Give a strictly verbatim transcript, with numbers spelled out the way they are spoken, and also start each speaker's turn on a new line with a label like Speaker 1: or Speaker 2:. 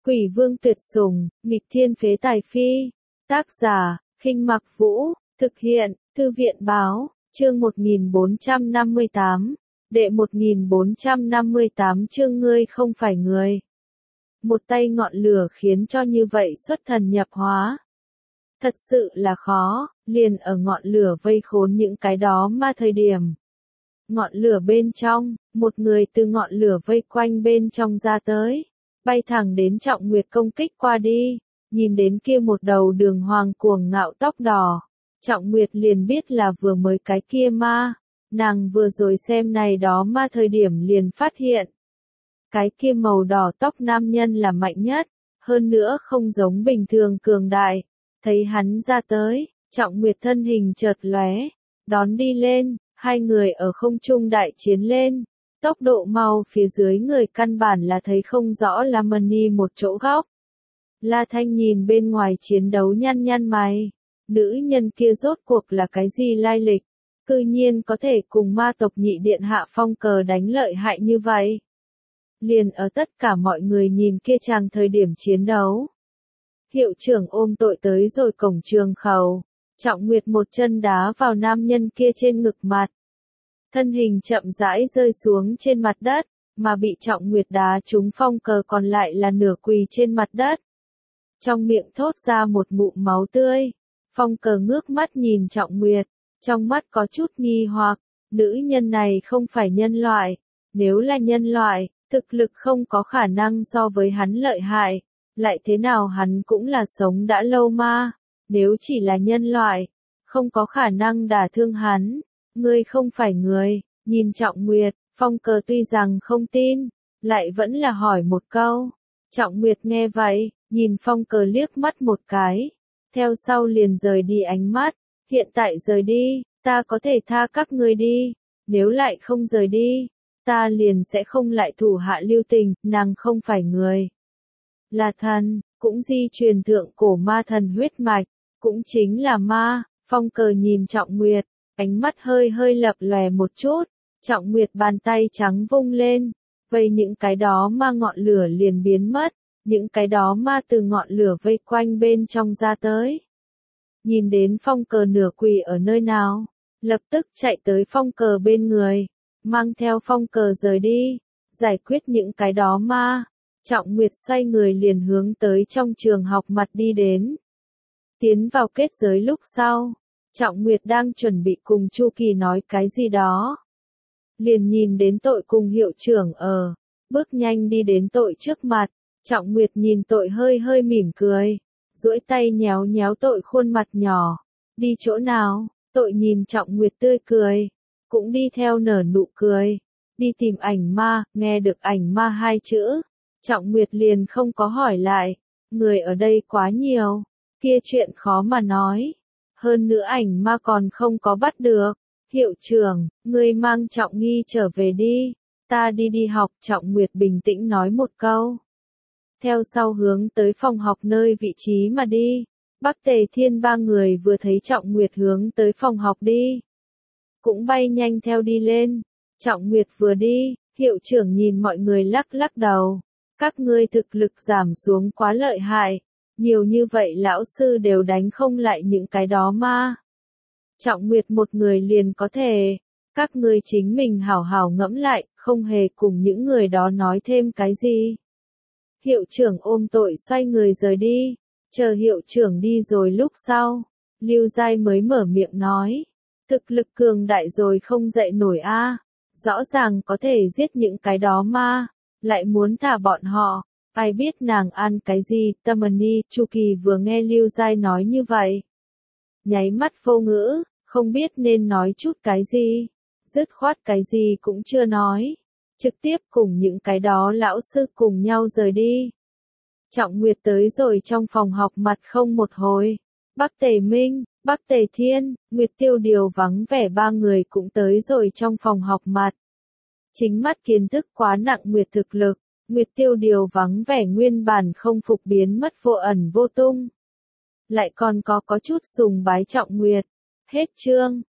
Speaker 1: Quỷ vương tuyệt sủng, nghịch thiên phế tài phi. Tác giả, Khinh Mặc Vũ, thực hiện, Thư viện báo, chương một nghìn bốn trăm năm mươi tám, đệ một nghìn bốn trăm năm mươi tám chương ngươi không phải người. Một tay ngọn lửa khiến cho như vậy xuất thần nhập hóa. Thật sự là khó, liền ở ngọn lửa vây khốn những cái đó mà thời điểm. Ngọn lửa bên trong, một người từ ngọn lửa vây quanh bên trong ra tới, bay thẳng đến Trọng Nguyệt công kích qua đi, nhìn đến kia một đầu đường hoàng cuồng ngạo tóc đỏ. Trọng Nguyệt liền biết là vừa mới cái kia ma, nàng vừa rồi xem này đó ma thời điểm liền phát hiện. Cái kia màu đỏ tóc nam nhân là mạnh nhất, hơn nữa không giống bình thường cường đại. Thấy hắn ra tới, Trọng Nguyệt thân hình chợt lóe, đón đi lên, hai người ở không trung đại chiến lên. Tốc độ mau phía dưới người căn bản là thấy không rõ là mần ni một chỗ góc. La Thanh nhìn bên ngoài chiến đấu nhăn nhăn mày, nữ nhân kia rốt cuộc là cái gì lai lịch, cư nhiên có thể cùng ma tộc nhị điện hạ Phong Cờ đánh lợi hại như vậy. Liền ở tất cả mọi người nhìn kia chàng thời điểm chiến đấu. Hiệu trưởng ôm tội tới rồi cổng trường khẩu, Trọng Nguyệt một chân đá vào nam nhân kia trên ngực mặt. Thân hình chậm rãi rơi xuống trên mặt đất, mà bị Trọng Nguyệt đá trúng Phong Cờ còn lại là nửa quỳ trên mặt đất. Trong miệng thốt ra một ngụm máu tươi, Phong Cờ ngước mắt nhìn Trọng Nguyệt, trong mắt có chút nghi hoặc, nữ nhân này không phải nhân loại, nếu là nhân loại, thực lực không có khả năng so với hắn lợi hại, lại thế nào hắn cũng là sống đã lâu ma, nếu chỉ là nhân loại, không có khả năng đả thương hắn. Ngươi không phải người, nhìn Trọng Nguyệt, Phong Cờ tuy rằng không tin, lại vẫn là hỏi một câu. Trọng Nguyệt nghe vậy, nhìn Phong Cờ liếc mắt một cái, theo sau liền rời đi ánh mắt, hiện tại rời đi, ta có thể tha các ngươi đi, nếu lại không rời đi, ta liền sẽ không lại thủ hạ lưu tình, nàng không phải người. Là thần, cũng di truyền thượng cổ ma thần huyết mạch, cũng chính là ma. Phong Cờ nhìn Trọng Nguyệt, ánh mắt hơi hơi lập lòe một chút, Trọng Nguyệt bàn tay trắng vung lên, vây những cái đó ma ngọn lửa liền biến mất, những cái đó ma từ ngọn lửa vây quanh bên trong ra tới. Nhìn đến Phong Cờ nửa quỳ ở nơi nào, lập tức chạy tới Phong Cờ bên người, mang theo Phong Cờ rời đi, giải quyết những cái đó ma. Trọng Nguyệt xoay người liền hướng tới trong trường học mặt đi đến. Tiến vào kết giới lúc sau, Trọng Nguyệt đang chuẩn bị cùng Chu Kỳ nói cái gì đó. Liền nhìn đến tội cùng hiệu trưởng ở, bước nhanh đi đến tội trước mặt, Trọng Nguyệt nhìn tội hơi hơi mỉm cười, duỗi tay nhéo nhéo tội khuôn mặt nhỏ. Đi chỗ nào? Tội nhìn Trọng Nguyệt tươi cười, cũng đi theo nở nụ cười. Đi tìm ảnh ma, nghe được ảnh ma hai chữ. Trọng Nguyệt liền không có hỏi lại, người ở đây quá nhiều, kia chuyện khó mà nói. Hơn nữa ảnh ma còn không có bắt được. Hiệu trưởng, ngươi mang Trọng Nghi trở về đi, ta đi đi học. Trọng Nguyệt bình tĩnh nói một câu. Theo sau hướng tới phòng học nơi vị trí mà đi. Bắc Tề Thiên ba người vừa thấy Trọng Nguyệt hướng tới phòng học đi, cũng bay nhanh theo đi lên. Trọng Nguyệt vừa đi, hiệu trưởng nhìn mọi người lắc lắc đầu. Các ngươi thực lực giảm xuống quá lợi hại, nhiều như vậy lão sư đều đánh không lại những cái đó ma. Trọng Nguyệt một người liền có thể, các ngươi chính mình hảo hảo ngẫm lại, không hề cùng những người đó nói thêm cái gì. Hiệu trưởng ôm tội xoay người rời đi, chờ hiệu trưởng đi rồi lúc sau, Lưu Giai mới mở miệng nói, thực lực cường đại rồi không dậy nổi a, rõ ràng có thể giết những cái đó ma, lại muốn thả bọn họ, ai biết nàng ăn cái gì. Tamani, Chu Kỳ vừa nghe Lưu Giai nói như vậy, nháy mắt vô ngữ, không biết nên nói chút cái gì, dứt khoát cái gì cũng chưa nói, trực tiếp cùng những cái đó lão sư cùng nhau rời đi. Trọng Nguyệt tới rồi trong phòng học mặt không một hồi, Bắc Tề Minh, Bắc Tề Thiên, Nguyệt Tiêu Điều vắng vẻ ba người cũng tới rồi trong phòng học mặt. Chính mắt kiến thức quá nặng Nguyệt thực lực, Nguyệt Tiêu Điều vắng vẻ nguyên bản không phục biến mất vô ẩn vô tung. Lại còn có có chút sùng bái Trọng Nguyệt. Hết chương.